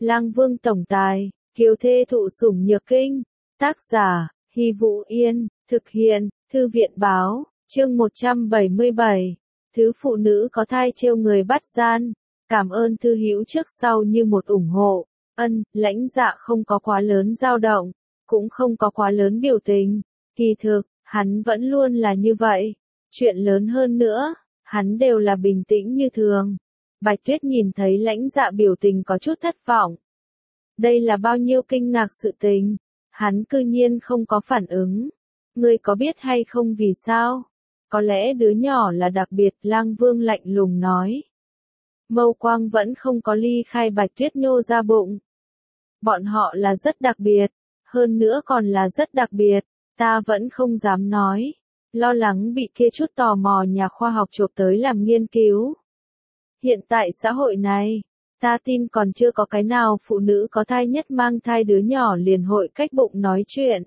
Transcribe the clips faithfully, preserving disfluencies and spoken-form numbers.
Lang Vương tổng tài, kiều thê thụ sủng nhược kinh. Tác giả, Hy Vũ Yên, thực hiện, Thư viện báo, chương một trăm bảy mươi bảy. Thứ phụ nữ có thai trêu người bắt gian. Cảm ơn thư hữu trước sau như một ủng hộ. Ân, Lãnh Dạ không có quá lớn dao động, cũng không có quá lớn biểu tình. Kỳ thực, hắn vẫn luôn là như vậy. Chuyện lớn hơn nữa, hắn đều là bình tĩnh như thường. Bạch Tuyết nhìn thấy Lãnh Dạ biểu tình có chút thất vọng. Đây là bao nhiêu kinh ngạc sự tình, hắn cư nhiên không có phản ứng. Ngươi có biết hay không vì sao? Có lẽ đứa nhỏ là đặc biệt, Lang Vương lạnh lùng nói. Mâu quang vẫn không có ly khai Bạch Tuyết nhô ra bụng. Bọn họ là rất đặc biệt, hơn nữa còn là rất đặc biệt, ta vẫn không dám nói. Lo lắng bị kia chút tò mò nhà khoa học chộp tới làm nghiên cứu. Hiện tại xã hội này, ta tin còn chưa có cái nào phụ nữ có thai nhất mang thai đứa nhỏ liền hội cách bụng nói chuyện.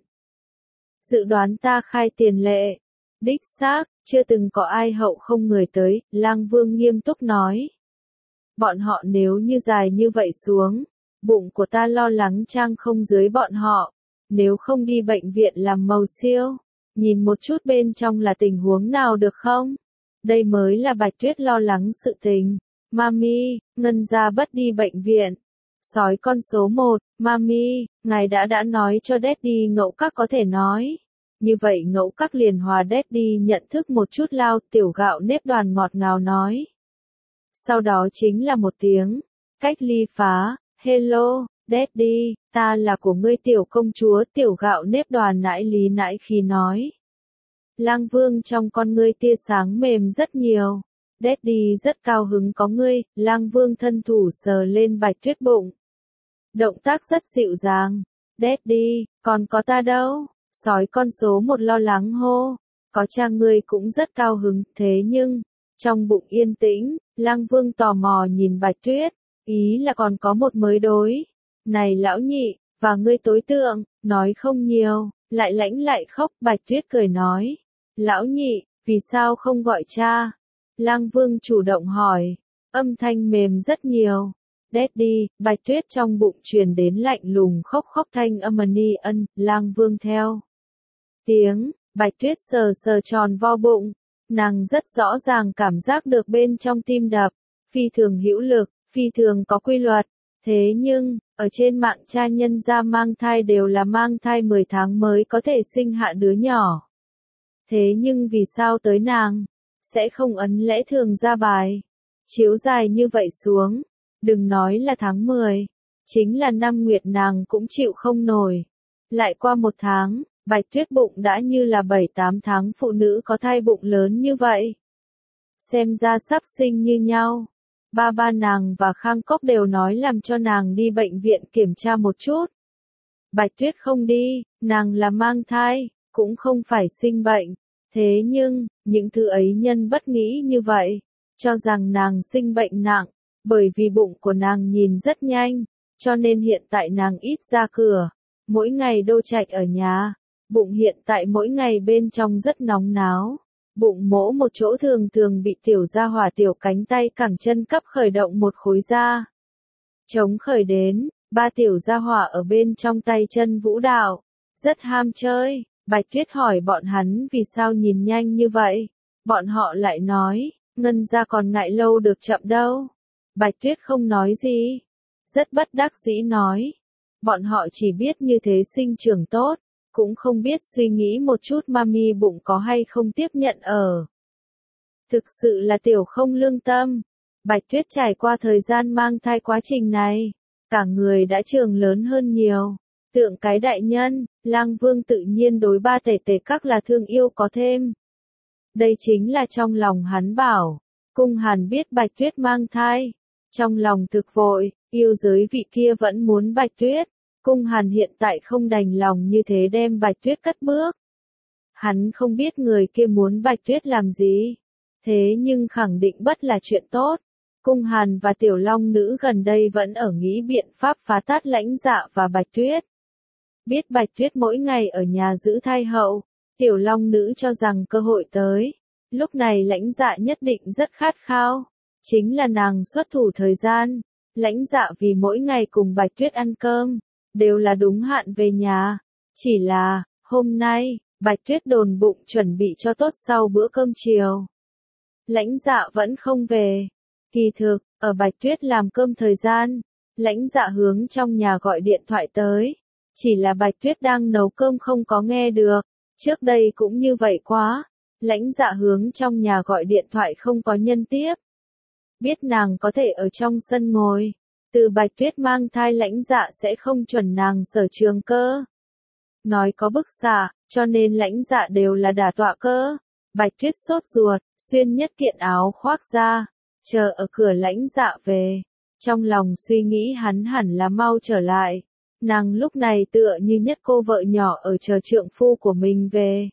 Dự đoán ta khai tiền lệ. Đích xác, chưa từng có ai hậu không người tới, Lang Vương nghiêm túc nói. Bọn họ nếu như dài như vậy xuống, bụng của ta lo lắng trang không dưới bọn họ, nếu không đi bệnh viện làm màu siêu, nhìn một chút bên trong là tình huống nào được không? Đây mới là Bạch Tuyết lo lắng sự tình. Mami, Ngân gia bất đi bệnh viện. Sói con số một, Mami, ngài đã đã nói cho Daddy Ngẫu Các có thể nói. Như vậy Ngẫu Các liền hòa Daddy nhận thức một chút lao, tiểu gạo nếp đoàn ngọt ngào nói. Sau đó chính là một tiếng, cách ly phá, hello, Daddy, ta là của ngươi tiểu công chúa, tiểu gạo nếp đoàn nãi lý nãi khí nói. Lang Vương trong con ngươi tia sáng mềm rất nhiều. Daddy rất cao hứng có ngươi, Lang Vương thân thủ sờ lên Bạch Tuyết bụng. Động tác rất dịu dàng. Daddy, còn có ta đâu? Sói con số một lo lắng hô. Có cha ngươi cũng rất cao hứng, thế nhưng, trong bụng yên tĩnh, Lang Vương tò mò nhìn Bạch Tuyết, ý là còn có một mới đối. Này lão nhị, và ngươi tối tượng, nói không nhiều, lại lãnh lại khóc, Bạch Tuyết cười nói. Lão nhị, vì sao không gọi cha? Lang Vương chủ động hỏi, âm thanh mềm rất nhiều. Daddy, Bạch Tuyết trong bụng truyền đến lạnh lùng khóc khóc thanh âm ni ân, Lang Vương theo. Tiếng, Bạch Tuyết sờ sờ tròn vo bụng, nàng rất rõ ràng cảm giác được bên trong tim đập, phi thường hữu lực, phi thường có quy luật. Thế nhưng, ở trên mạng cha nhân gia mang thai đều là mang thai mười tháng mới có thể sinh hạ đứa nhỏ. Thế nhưng vì sao tới nàng? Sẽ không ấn lẽ thường ra bài. Chiếu dài như vậy xuống, đừng nói là tháng mười, chính là năm nguyệt nàng cũng chịu không nổi. Lại qua một tháng, Bạch Tuyết bụng đã như là bảy tám tháng phụ nữ có thai bụng lớn như vậy. Xem ra sắp sinh như nhau. Ba ba nàng và Khang Cốc đều nói làm cho nàng đi bệnh viện kiểm tra một chút. Bạch Tuyết không đi, nàng là mang thai, cũng không phải sinh bệnh. Thế nhưng, những thứ ấy nhân bất nghĩ như vậy, cho rằng nàng sinh bệnh nặng, bởi vì bụng của nàng nhìn rất nhanh, cho nên hiện tại nàng ít ra cửa, mỗi ngày đô trạch ở nhà, bụng hiện tại mỗi ngày bên trong rất nóng náo, bụng mỗ một chỗ thường thường bị tiểu gia hỏa tiểu cánh tay cẳng chân cấp khởi động một khối da. Chống khởi đến, ba tiểu gia hỏa ở bên trong tay chân vũ đạo, rất ham chơi. Bạch Tuyết hỏi bọn hắn vì sao nhìn nhanh như vậy. Bọn họ lại nói, Ngân gia còn ngại lâu được chậm đâu. Bạch Tuyết không nói gì. Rất bất đắc dĩ nói. Bọn họ chỉ biết như thế sinh trưởng tốt, cũng không biết suy nghĩ một chút mami bụng có hay không tiếp nhận ở. Thực sự là tiểu không lương tâm. Bạch Tuyết trải qua thời gian mang thai quá trình này, cả người đã trưởng lớn hơn nhiều. Tượng cái đại nhân, Lang Vương tự nhiên đối ba tể tể các là thương yêu có thêm. Đây chính là trong lòng hắn bảo. Cung Hàn biết Bạch Tuyết mang thai. Trong lòng thực vội, yêu giới vị kia vẫn muốn Bạch Tuyết. Cung Hàn hiện tại không đành lòng như thế đem Bạch Tuyết cất bước. Hắn không biết người kia muốn Bạch Tuyết làm gì. Thế nhưng khẳng định bất là chuyện tốt. Cung Hàn và Tiểu Long Nữ gần đây vẫn ở nghĩ biện pháp phá tát Lãnh Dạ và Bạch Tuyết. Biết Bạch Tuyết mỗi ngày ở nhà giữ thai hậu, Tiểu Long Nữ cho rằng cơ hội tới. Lúc này Lãnh Dạ nhất định rất khát khao. Chính là nàng xuất thủ thời gian. Lãnh Dạ vì mỗi ngày cùng Bạch Tuyết ăn cơm, đều là đúng hạn về nhà. Chỉ là, hôm nay, Bạch Tuyết đồn bụng chuẩn bị cho tốt sau bữa cơm chiều. Lãnh Dạ vẫn không về. Kỳ thực, ở Bạch Tuyết làm cơm thời gian, Lãnh Dạ hướng trong nhà gọi điện thoại tới. Chỉ là Bạch Tuyết đang nấu cơm không có nghe được. Trước đây cũng như vậy quá. Lãnh Dạ hướng trong nhà gọi điện thoại không có nhân tiếp. Biết nàng có thể ở trong sân ngồi. Từ Bạch Tuyết mang thai Lãnh Dạ sẽ không chuẩn nàng sở trường cơ. Nói có bức xạ, cho nên Lãnh Dạ đều là đả tọa cơ. Bạch Tuyết sốt ruột, xuyên nhất kiện áo khoác ra, chờ ở cửa Lãnh Dạ về. Trong lòng suy nghĩ hắn hẳn là mau trở lại. Nàng lúc này tựa như nhất cô vợ nhỏ ở chờ trượng phu của mình về.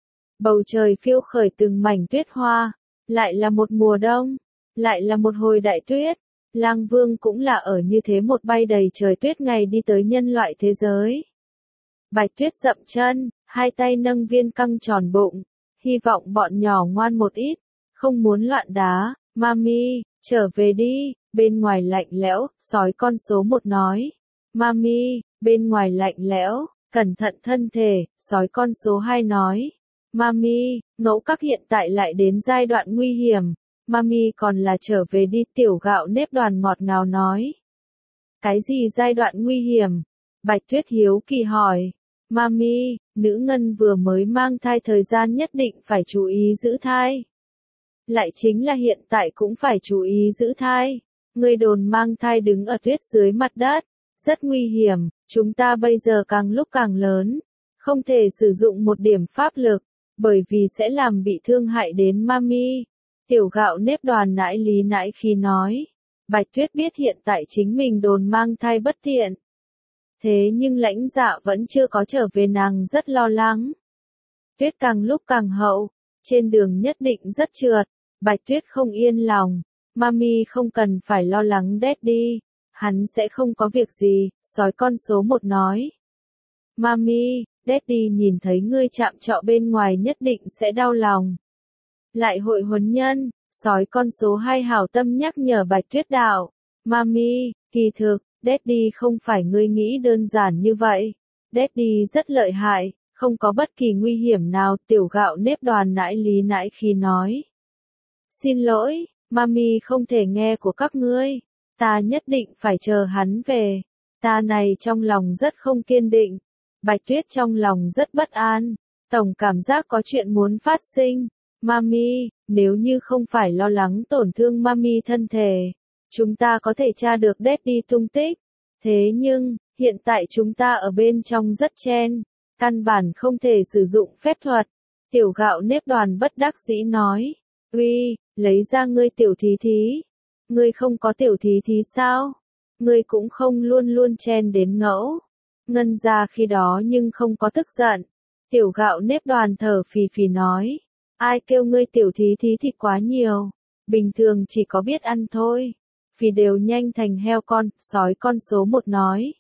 Bầu trời phiêu khởi từng mảnh tuyết hoa, lại là một mùa đông, lại là một hồi đại tuyết. Lang Vương cũng là ở như thế một bay đầy trời tuyết ngày đi tới nhân loại thế giới. Bạch Tuyết dậm chân, hai tay nâng viên căng tròn bụng, hy vọng bọn nhỏ ngoan một ít, không muốn loạn đá. Mami, trở về đi, bên ngoài lạnh lẽo, sói con số một nói. Mami, bên ngoài lạnh lẽo, cẩn thận thân thể, sói con số hai nói. Mami, ngẫu các hiện tại lại đến giai đoạn nguy hiểm. Mami còn là trở về đi, Tiểu Gạo Nếp Đoàn ngọt ngào nói. Cái gì giai đoạn nguy hiểm? Bạch Tuyết hiếu kỳ hỏi. Mami, nữ ngân vừa mới mang thai thời gian nhất định phải chú ý giữ thai. Lại chính là hiện tại cũng phải chú ý giữ thai. Người đồn mang thai đứng ở tuyết dưới mặt đất. Rất nguy hiểm, chúng ta bây giờ càng lúc càng lớn. Không thể sử dụng một điểm pháp lực, bởi vì sẽ làm bị thương hại đến Mami. Tiểu Gạo Nếp Đoàn nãi lý nãi khi nói. Bạch Tuyết biết hiện tại chính mình đồn mang thai bất tiện. Thế nhưng Lãnh Dạ vẫn chưa có trở về, nàng rất lo lắng. Tuyết càng lúc càng hậu, trên đường nhất định rất trượt. Bạch Tuyết không yên lòng. Mami không cần phải lo lắng Daddy, hắn sẽ không có việc gì, sói con số một nói. Mami, Daddy nhìn thấy ngươi chạm trọ bên ngoài nhất định sẽ đau lòng. Lại hội huấn nhân, sói con số hai hảo tâm nhắc nhở Bạch Tuyết đạo. Mami, kỳ thực, Daddy không phải ngươi nghĩ đơn giản như vậy. Daddy rất lợi hại, không có bất kỳ nguy hiểm nào, Tiểu Gạo Nếp Đoàn nãi lý nãi khi nói. Xin lỗi, Mami không thể nghe của các ngươi. Ta nhất định phải chờ hắn về. Ta này trong lòng rất không kiên định. Bạch Tuyết trong lòng rất bất an. Tổng cảm giác có chuyện muốn phát sinh. Mami, nếu như không phải lo lắng tổn thương Mami thân thể, chúng ta có thể tra được Daddy tung tích. Thế nhưng, hiện tại chúng ta ở bên trong rất chen, căn bản không thể sử dụng phép thuật. Tiểu Gạo Nếp Đoàn bất đắc dĩ nói. Uy, lấy ra ngươi tiểu thí thí. Ngươi không có tiểu thí thí sao? Ngươi cũng không luôn luôn chen đến ngẫu. Ngân ra khi đó nhưng không có tức giận. Tiểu Gạo Nếp Đoàn thở phì phì nói. Ai kêu ngươi tiểu thí thí thịt quá nhiều. Bình thường chỉ có biết ăn thôi. Phì đều nhanh thành heo con, sói con số một nói.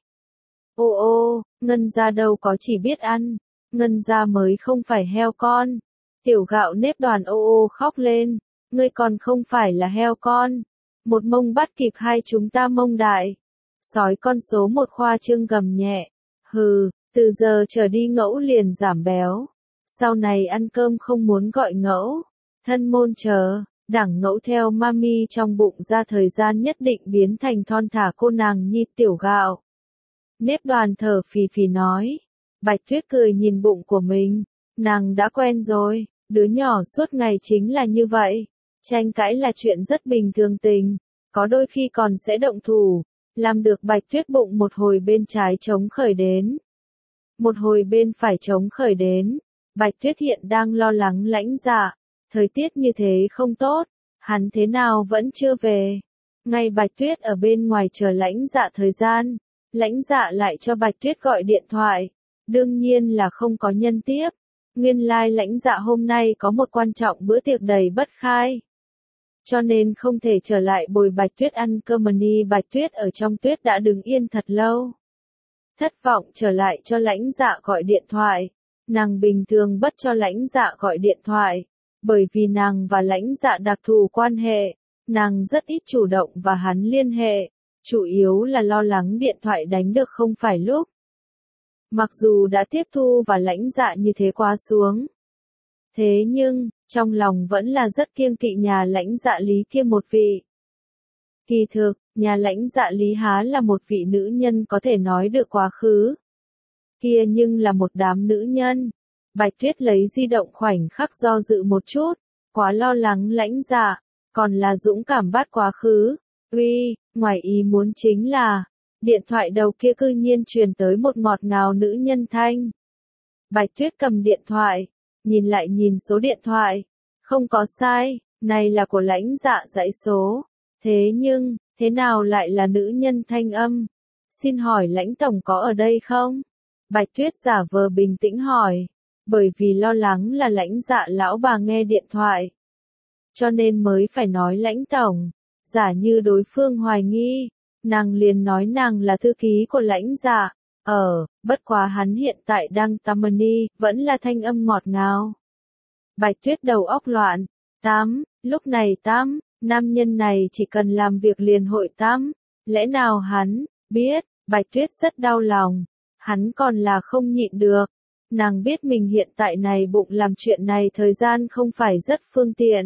Ô ô, Ngân ra đâu có chỉ biết ăn. Ngân ra mới không phải heo con. Tiểu Gạo Nếp Đoàn ô ô khóc lên. Ngươi còn không phải là heo con. Một mông bắt kịp hai chúng ta mông đại. Sói con số một khoa trương gầm nhẹ. Hừ, từ giờ trở đi ngẫu liền giảm béo. Sau này ăn cơm không muốn gọi ngẫu. Thân môn chờ, đẳng ngẫu theo Mami trong bụng ra thời gian nhất định biến thành thon thả cô nàng nhi. Tiểu Gạo Nếp Đoàn thở phì phì nói. Bạch Tuyết cười nhìn bụng của mình. Nàng đã quen rồi, đứa nhỏ suốt ngày chính là như vậy. Tranh cãi là chuyện rất bình thường tình, có đôi khi còn sẽ động thủ, làm được Bạch Tuyết bụng một hồi bên trái chống khởi đến. Một hồi bên phải chống khởi đến, Bạch Tuyết hiện đang lo lắng Lãnh Dạ, thời tiết như thế không tốt, hắn thế nào vẫn chưa về. Ngay Bạch Tuyết ở bên ngoài chờ Lãnh Dạ thời gian, Lãnh Dạ lại cho Bạch Tuyết gọi điện thoại, đương nhiên là không có nhân tiếp. Nguyên lai like Lãnh Dạ hôm nay có một quan trọng bữa tiệc đầy bất khai. Cho nên không thể trở lại bồi Bạch Tuyết ăn cơm. Mani Bạch Tuyết ở trong tuyết đã đứng yên thật lâu. Thất vọng trở lại cho Lãnh Dạ gọi điện thoại. Nàng bình thường bất cho Lãnh Dạ gọi điện thoại. Bởi vì nàng và Lãnh Dạ đặc thù quan hệ. Nàng rất ít chủ động và hắn liên hệ. chủ yếu là lo lắng điện thoại đánh được không phải lúc. Mặc dù đã tiếp thu và lãnh dạ như thế quá xuống. Thế nhưng, trong lòng vẫn là rất kiêng kỵ nhà lãnh dạ Lý kia một vị. Kỳ thực, nhà lãnh dạ Lý há là một vị nữ nhân có thể nói được quá khứ. Kia nhưng là một đám nữ nhân. Bạch Tuyết lấy di động khoảnh khắc do dự một chút, quá lo lắng lãnh dạ, còn là dũng cảm bắt quá khứ. Uy, ngoài ý muốn chính là, điện thoại đầu kia cư nhiên truyền tới một ngọt ngào nữ nhân thanh. Bạch Tuyết cầm điện thoại, nhìn lại nhìn số điện thoại, không có sai, này là của lãnh dạ dãy số. Thế nhưng, thế nào lại là nữ nhân thanh âm? Xin hỏi lãnh tổng có ở đây không? Bạch Tuyết giả vờ bình tĩnh hỏi, bởi vì lo lắng là lãnh dạ lão bà nghe điện thoại. Cho nên mới phải nói lãnh tổng, giả như đối phương hoài nghi, nàng liền nói nàng là thư ký của lãnh dạ. Ờ, bất quá hắn hiện tại đang Tammany, vẫn là thanh âm ngọt ngào. Bạch Tuyết đầu óc loạn, tám, lúc này tám, nam nhân này chỉ cần làm việc liền hội tám, lẽ nào hắn, biết, Bạch Tuyết rất đau lòng, hắn còn là không nhịn được. Nàng biết mình hiện tại này bụng làm chuyện này thời gian không phải rất phương tiện.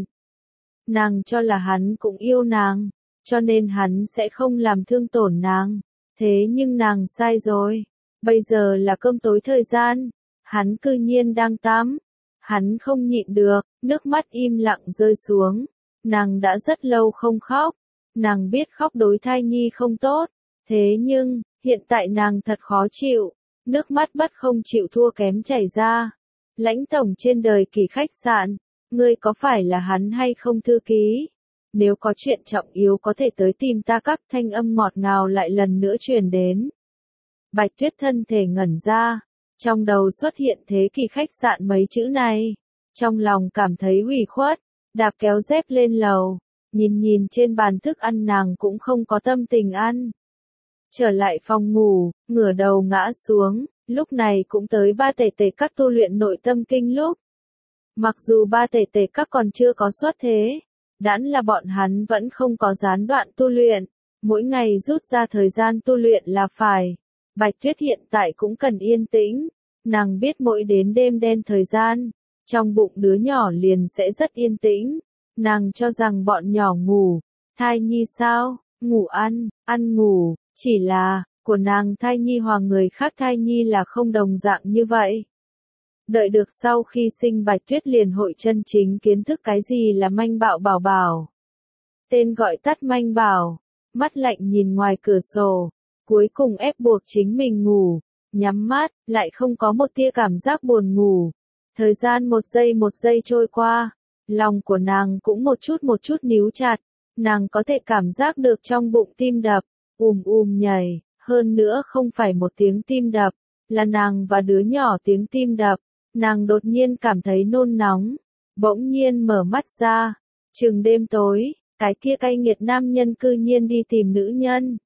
Nàng cho là hắn cũng yêu nàng, cho nên hắn sẽ không làm thương tổn nàng. Thế nhưng nàng sai rồi. Bây giờ là cơm tối thời gian. Hắn cư nhiên đang tắm. Hắn không nhịn được, nước mắt im lặng rơi xuống. Nàng đã rất lâu không khóc. Nàng biết khóc đối thai nhi không tốt. Thế nhưng, hiện tại nàng thật khó chịu. Nước mắt bất không chịu thua kém chảy ra. Lãnh tổng trên đời kỳ khách sạn. Ngươi có phải là hắn hay không thư ký? Nếu có chuyện trọng yếu có thể tới tìm ta. Các thanh âm ngọt ngào lại lần nữa truyền đến. Bạch Tuyết thân thể ngẩn ra. Trong đầu xuất hiện thế kỷ khách sạn mấy chữ này. Trong lòng cảm thấy ủy khuất. Đạp kéo dép lên lầu. Nhìn nhìn trên bàn thức ăn nàng cũng không có tâm tình ăn. Trở lại phòng ngủ, ngửa đầu ngã xuống. Lúc này cũng tới ba tể tể các tu luyện nội tâm kinh lúc. Mặc dù ba tể tể các còn chưa có xuất thế. Đãn là bọn hắn vẫn không có gián đoạn tu luyện. Mỗi ngày rút ra thời gian tu luyện là phải. Bạch Tuyết hiện tại cũng cần yên tĩnh. Nàng biết mỗi đến đêm đen thời gian, trong bụng đứa nhỏ liền sẽ rất yên tĩnh. Nàng cho rằng bọn nhỏ ngủ, thai nhi sao, ngủ ăn, ăn ngủ, chỉ là, của nàng thai nhi hoặc người khác thai nhi là không đồng dạng như vậy. Đợi được sau khi sinh Bạch Tuyết liền hội chân chính kiến thức cái gì là manh bạo bảo bảo. Tên gọi tắt manh bảo, mắt lạnh nhìn ngoài cửa sổ, cuối cùng ép buộc chính mình ngủ, nhắm mắt, lại không có một tia cảm giác buồn ngủ. Thời gian một giây một giây trôi qua, lòng của nàng cũng một chút một chút níu chặt, nàng có thể cảm giác được trong bụng tim đập, ùm ùm nhảy, hơn nữa không phải một tiếng tim đập, là nàng và đứa nhỏ tiếng tim đập. Nàng đột nhiên cảm thấy nôn nóng, bỗng nhiên mở mắt ra, chừng đêm tối, cái kia cay nghiệt nam nhân cư nhiên đi tìm nữ nhân.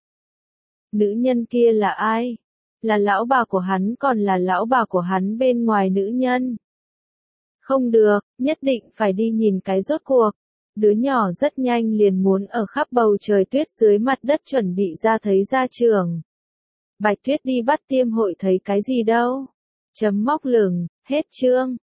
Nữ nhân kia là ai? Là lão bà của hắn còn là lão bà của hắn bên ngoài nữ nhân? Không được, nhất định phải đi nhìn cái rốt cuộc. Đứa nhỏ rất nhanh liền muốn ở khắp bầu trời tuyết dưới mặt đất chuẩn bị ra thấy ra trường. Bạch Tuyết đi bắt tiêm hội thấy cái gì đâu? Chấm móc lửng, hết chương.